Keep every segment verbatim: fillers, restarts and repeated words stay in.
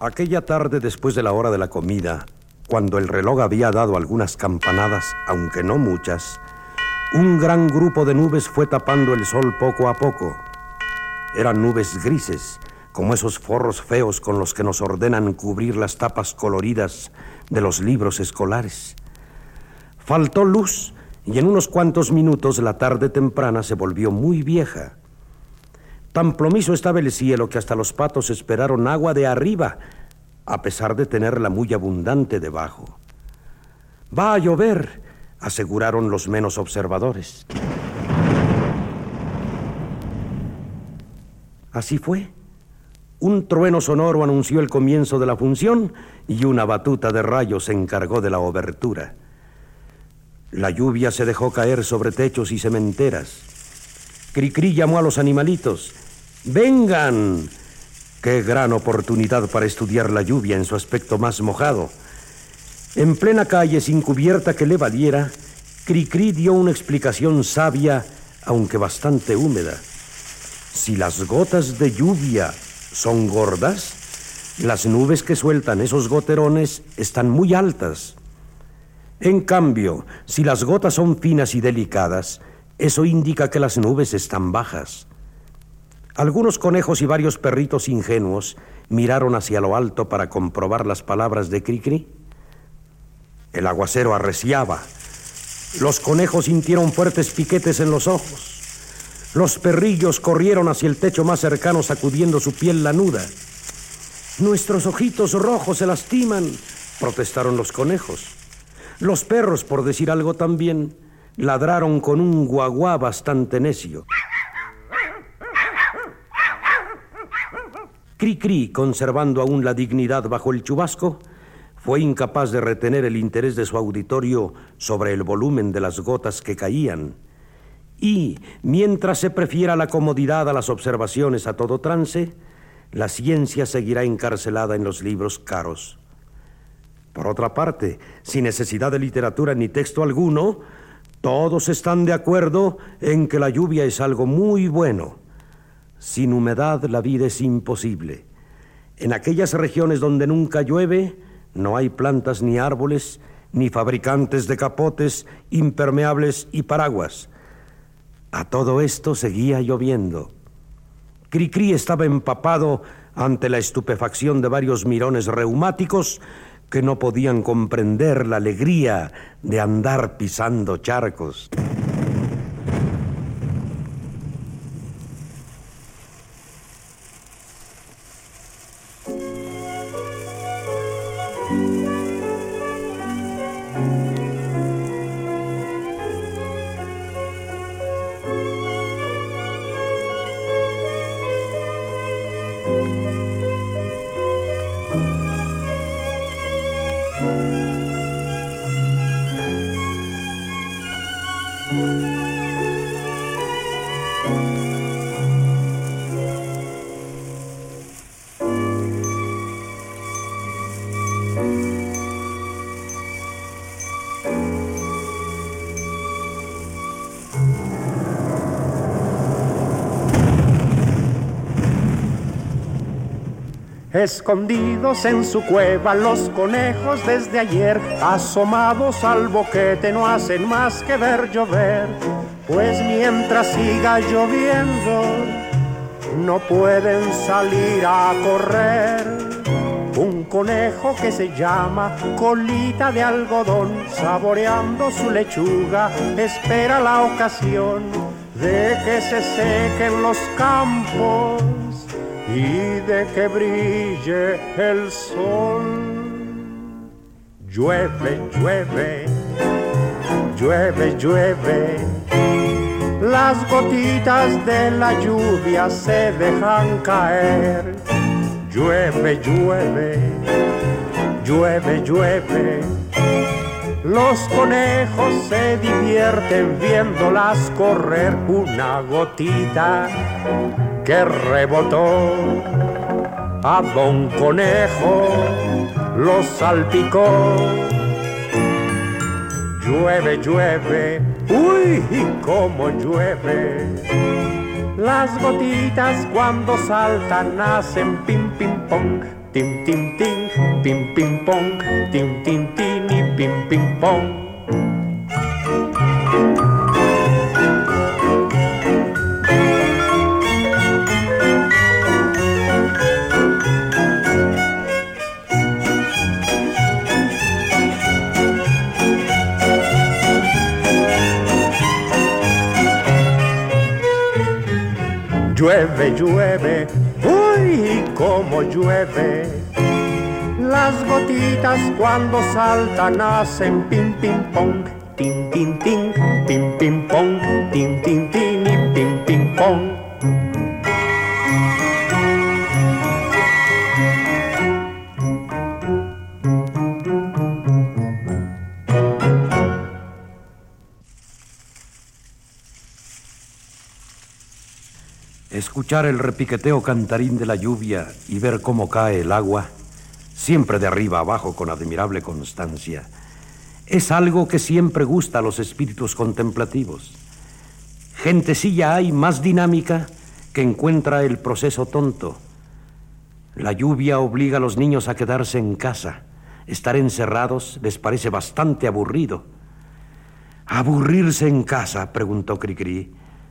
Aquella tarde, después de la hora de la comida, cuando el reloj había dado algunas campanadas, aunque no muchas, un gran grupo de nubes fue tapando el sol poco a poco. Eran nubes grises, como esos forros feos con los que nos ordenan cubrir las tapas coloridas de los libros escolares. Faltó luz y en unos cuantos minutos la tarde temprana se volvió muy vieja. Tan plomizo estaba el cielo que hasta los patos esperaron agua de arriba, a pesar de tenerla muy abundante debajo. «Va a llover», aseguraron los menos observadores. Así fue. Un trueno sonoro anunció el comienzo de la función y una batuta de rayos se encargó de la obertura. La lluvia se dejó caer sobre techos y cementeras. Cricri llamó a los animalitos. ¡Vengan! ¡Qué gran oportunidad para estudiar la lluvia en su aspecto más mojado! En plena calle, sin cubierta que le valiera, Cricri dio una explicación sabia, aunque bastante húmeda. Si las gotas de lluvia son gordas, las nubes que sueltan esos goterones están muy altas. En cambio, si las gotas son finas y delicadas, eso indica que las nubes están bajas. Algunos conejos y varios perritos ingenuos miraron hacia lo alto para comprobar las palabras de Cricri. El aguacero arreciaba. Los conejos sintieron fuertes piquetes en los ojos. Los perrillos corrieron hacia el techo más cercano sacudiendo su piel lanuda. «Nuestros ojitos rojos se lastiman», protestaron los conejos. Los perros, por decir algo también, ladraron con un guaguá bastante necio. Cricri, conservando aún la dignidad bajo el chubasco, fue incapaz de retener el interés de su auditorio sobre el volumen de las gotas que caían. Y, mientras se prefiera la comodidad a las observaciones a todo trance, la ciencia seguirá encarcelada en los libros caros. Por otra parte, sin necesidad de literatura ni texto alguno, todos están de acuerdo en que la lluvia es algo muy bueno. Sin humedad la vida es imposible. En aquellas regiones donde nunca llueve, no hay plantas ni árboles, ni fabricantes de capotes, impermeables y paraguas. A todo esto seguía lloviendo. Cricri estaba empapado ante la estupefacción de varios mirones reumáticos que no podían comprender la alegría de andar pisando charcos. Escondidos en su cueva los conejos desde ayer, asomados al boquete no hacen más que ver llover, pues mientras siga lloviendo no pueden salir a correr. Un conejo que se llama Colita de Algodón, saboreando su lechuga, espera la ocasión de que se sequen los campos y de que brille el sol. Llueve, llueve, llueve, llueve, las gotitas de la lluvia se dejan caer. Llueve, llueve, llueve, llueve, los conejos se divierten viéndolas correr. Una gotita que rebotó a Don Conejo lo salpicó. Llueve, llueve, uy, cómo llueve. Las gotitas cuando saltan hacen pim, pim, pong, tim, tim, tim, pim, pim, pong, tim, tim, tim y pim, pim, pong. Llueve, llueve, uy, cómo llueve. Las gotitas cuando saltan hacen pim, pim, pong, tin, tin, tin, pim, pim, pong, tin, tin, tin y pim, pim, pong. Escuchar el repiqueteo cantarín de la lluvia y ver cómo cae el agua, siempre de arriba abajo con admirable constancia, es algo que siempre gusta a los espíritus contemplativos. Gentecilla hay más dinámica que encuentra el proceso tonto. La lluvia obliga a los niños a quedarse en casa. Estar encerrados les parece bastante aburrido. ¿Aburrirse en casa?, preguntó Cricri.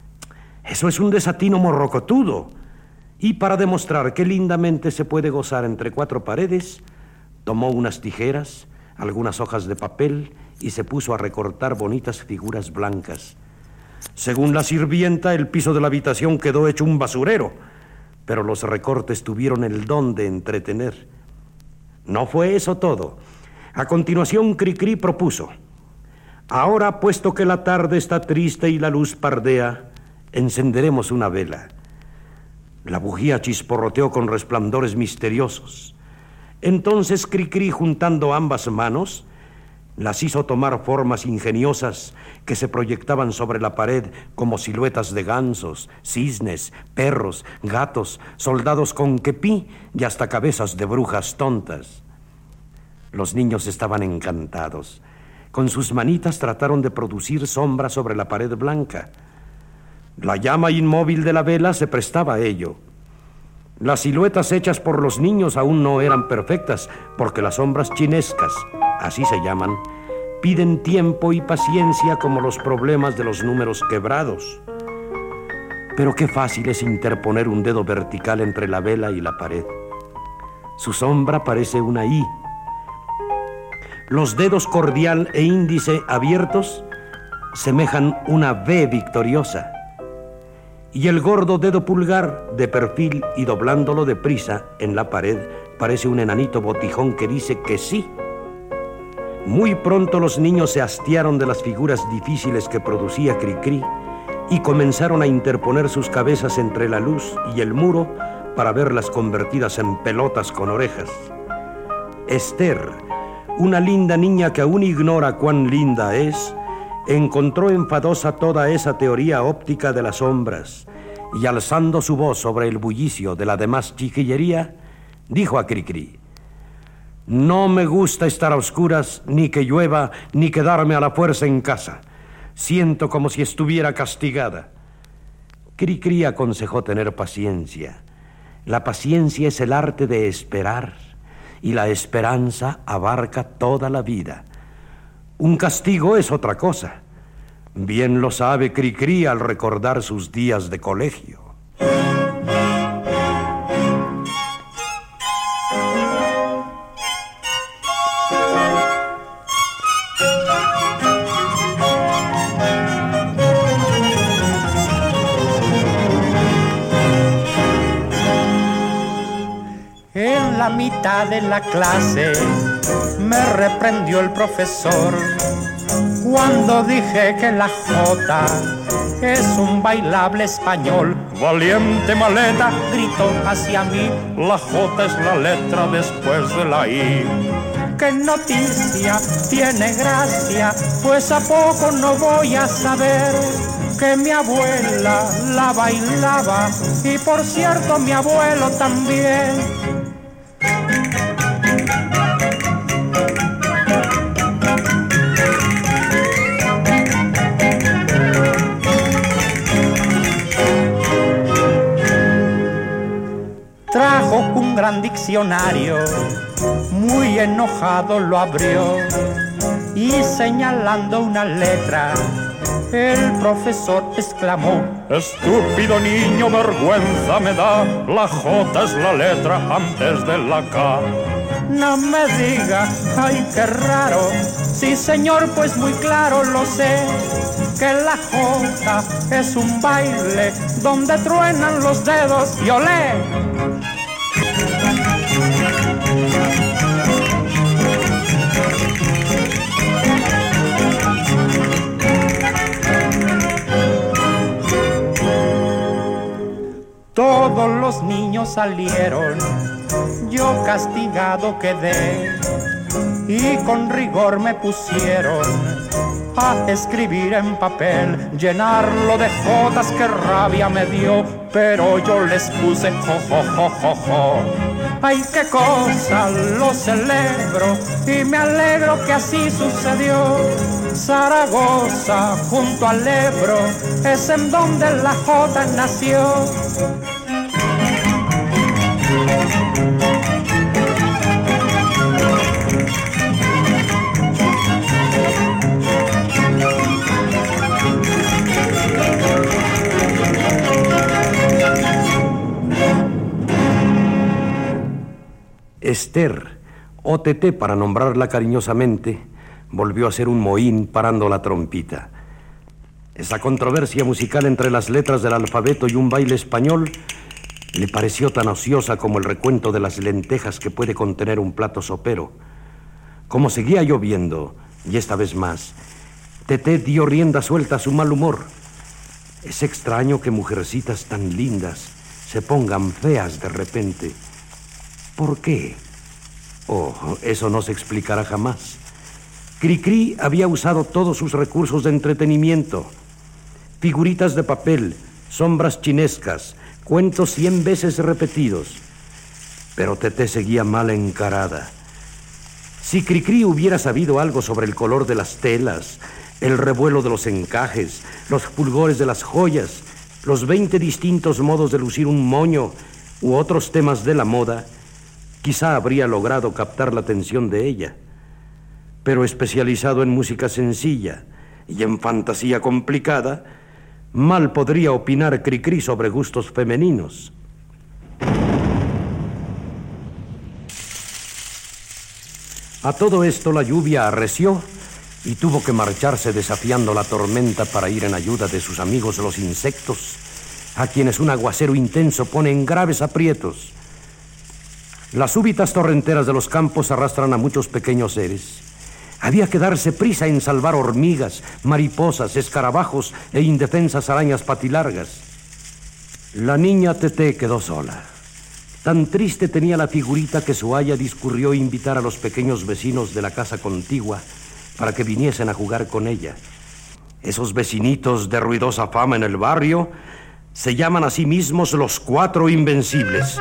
Eso es un desatino morrocotudo. Y para demostrar que lindamente se puede gozar entre cuatro paredes, tomó unas tijeras, algunas hojas de papel y se puso a recortar bonitas figuras blancas. Según la sirvienta, el piso de la habitación quedó hecho un basurero, pero los recortes tuvieron el don de entretener. No fue eso todo. A continuación, Cricri propuso: ahora, puesto que la tarde está triste y la luz pardea, encenderemos una vela. La bujía chisporroteó con resplandores misteriosos. Entonces Cricri, juntando ambas manos, las hizo tomar formas ingeniosas que se proyectaban sobre la pared como siluetas de gansos, cisnes, perros, gatos, soldados con kepí y hasta cabezas de brujas tontas. Los niños estaban encantados. Con sus manitas trataron de producir sombra sobre la pared blanca. La llama inmóvil de la vela se prestaba a ello. Las siluetas hechas por los niños aún no eran perfectas, porque las sombras chinescas, así se llaman, piden tiempo y paciencia como los problemas de los números quebrados. Pero qué fácil es interponer un dedo vertical entre la vela y la pared. Su sombra parece una I. Los dedos cordial e índice abiertos semejan una V victoriosa. Y el gordo dedo pulgar, de perfil y doblándolo deprisa en la pared, parece un enanito botijón que dice que sí. Muy pronto los niños se hastiaron de las figuras difíciles que producía Cricri y comenzaron a interponer sus cabezas entre la luz y el muro para verlas convertidas en pelotas con orejas. Esther, una linda niña que aún ignora cuán linda es, encontró enfadosa toda esa teoría óptica de las sombras y, alzando su voz sobre el bullicio de la demás chiquillería, dijo a Cricri: no me gusta estar a oscuras, ni que llueva, ni quedarme a la fuerza en casa. Siento como si estuviera castigada. Cricri aconsejó tener paciencia. La paciencia es el arte de esperar, y la esperanza abarca toda la vida. Un castigo es otra cosa. Bien lo sabe Cricri al recordar sus días de colegio. En la mitad de la clase me reprendió el profesor cuando dije que la J es un bailable español. Valiente maleta, gritó hacia mí, la J es la letra después de la I. ¡Qué noticia! Tiene gracia, pues a poco no voy a saber que mi abuela la bailaba y por cierto mi abuelo también. Trajo un un gran diccionario, muy enojado lo abrió y señalando una letra, el profesor exclamó: estúpido niño, vergüenza me da, la J es la letra antes de la K. No me diga, ay qué raro, sí señor, pues muy claro lo sé, que la J es un baile donde truenan los dedos y olé. Todos los niños salieron, yo castigado quedé, y con rigor me pusieron a escribir en papel, llenarlo de jodas, que rabia me dio, pero yo les puse jo, jo, jo, jo, jo. Ay, qué cosa, lo celebro y me alegro que así sucedió. Zaragoza, junto al Ebro, es en donde la Jota nació. Esther, o Teté para nombrarla cariñosamente, volvió a ser un mohín parando la trompita. Esa controversia musical entre las letras del alfabeto y un baile español le pareció tan ociosa como el recuento de las lentejas que puede contener un plato sopero. Como seguía lloviendo, y esta vez más, Teté dio rienda suelta a su mal humor. Es extraño que mujercitas tan lindas se pongan feas de repente. ¿Por qué? Oh, eso no se explicará jamás. Cricri había usado todos sus recursos de entretenimiento. Figuritas de papel, sombras chinescas, cuentos cien veces repetidos. Pero Teté seguía mal encarada. Si Cricri hubiera sabido algo sobre el color de las telas, el revuelo de los encajes, los fulgores de las joyas, los veinte distintos modos de lucir un moño u otros temas de la moda, quizá habría logrado captar la atención de ella. Pero especializado en música sencilla y en fantasía complicada, mal podría opinar Cricri sobre gustos femeninos. A todo esto la lluvia arreció y tuvo que marcharse desafiando la tormenta para ir en ayuda de sus amigos los insectos, a quienes un aguacero intenso pone en graves aprietos. Las súbitas torrenteras de los campos arrastran a muchos pequeños seres. Había que darse prisa en salvar hormigas, mariposas, escarabajos e indefensas arañas patilargas. La niña Teté quedó sola. Tan triste tenía la figurita que su aya discurrió invitar a los pequeños vecinos de la casa contigua para que viniesen a jugar con ella. Esos vecinitos de ruidosa fama en el barrio se llaman a sí mismos los Cuatro Invencibles.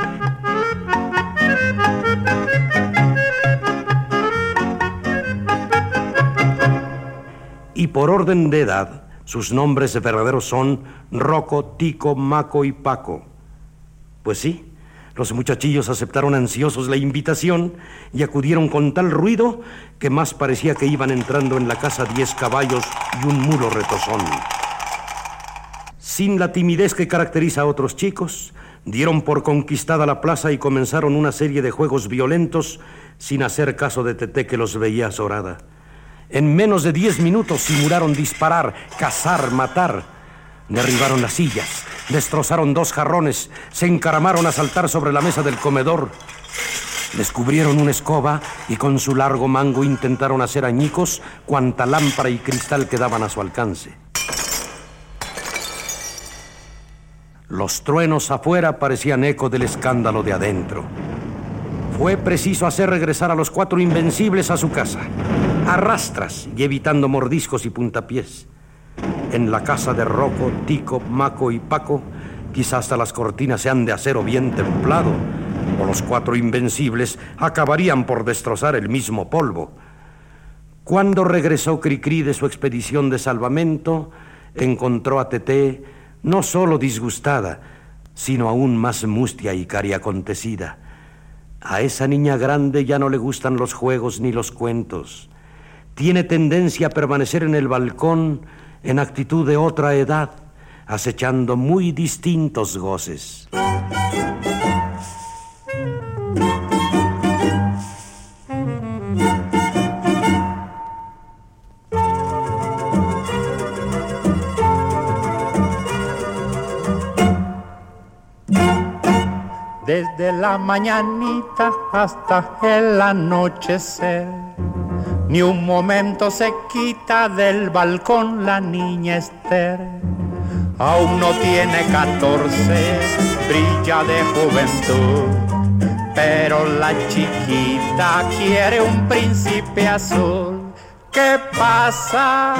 Y por orden de edad, sus nombres verdaderos son Rocco, Tico, Maco y Paco. Pues sí, los muchachillos aceptaron ansiosos la invitación y acudieron con tal ruido que más parecía que iban entrando en la casa diez caballos y un mulo retozón. Sin la timidez que caracteriza a otros chicos, dieron por conquistada la plaza y comenzaron una serie de juegos violentos sin hacer caso de Teté, que los veía azorada. En menos de diez minutos simularon disparar, cazar, matar. Derribaron las sillas, destrozaron dos jarrones, se encaramaron a saltar sobre la mesa del comedor. Descubrieron una escoba y con su largo mango intentaron hacer añicos cuanta lámpara y cristal quedaban a su alcance. Los truenos afuera parecían eco del escándalo de adentro. Fue preciso hacer regresar a los Cuatro Invencibles a su casa, a rastras y evitando mordiscos y puntapiés. En la casa de Rocco, Tico, Maco y Paco, quizás hasta las cortinas sean de acero bien templado, o los Cuatro Invencibles acabarían por destrozar el mismo polvo. Cuando regresó Cricri de su expedición de salvamento, encontró a Teté no solo disgustada, sino aún más mustia y cariacontecida. A esa niña grande ya no le gustan los juegos ni los cuentos. Tiene tendencia a permanecer en el balcón en actitud de otra edad, acechando muy distintos goces. Desde la mañanita hasta el anochecer, ni un momento se quita del balcón la niña Esther. Aún no tiene catorce, brilla de juventud, pero la chiquita quiere un príncipe azul. ¿Qué pasa,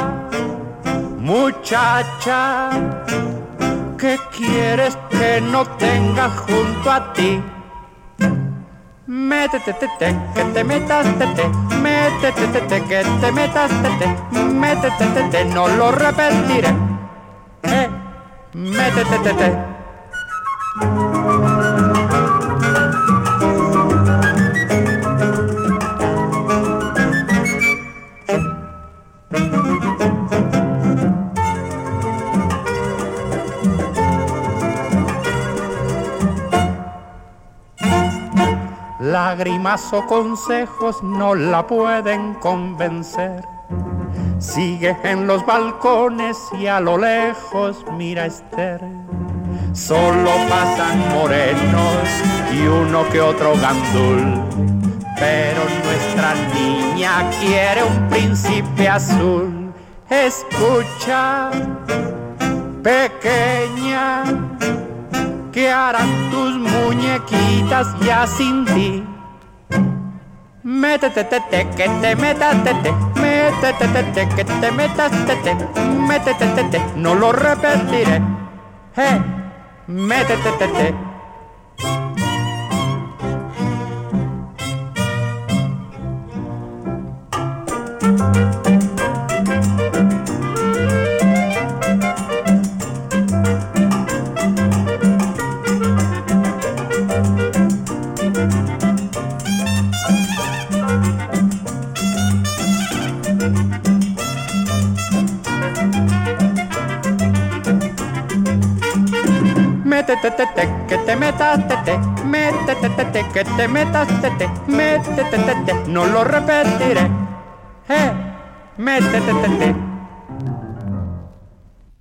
muchacha? ¿Qué quieres que no tenga junto a ti? Métete, te, te, que te metas, te, te. Métete, te, te, que te metas, te, te. Métete, te, te, no lo repetiré. Eh, métete, te, te. Lágrimas o consejos no la pueden convencer. Sigue en los balcones y a lo lejos mira Esther. Solo pasan morenos y uno que otro gandul, pero nuestra niña quiere un príncipe azul. Escucha, pequeña, ¿qué harán tus muñequitas ya sin ti? Métete, te, te, que te metas, te, te. Métete, te, te, que te metas, te, te. Métete, te, te, no lo repetiré. Eh, métete, te, te. Métete, te, te, que te metas, te, te. Métete, te, te, que te metas, te, te. Métete, te, te, no lo repetiré. Eh, métete, te, te.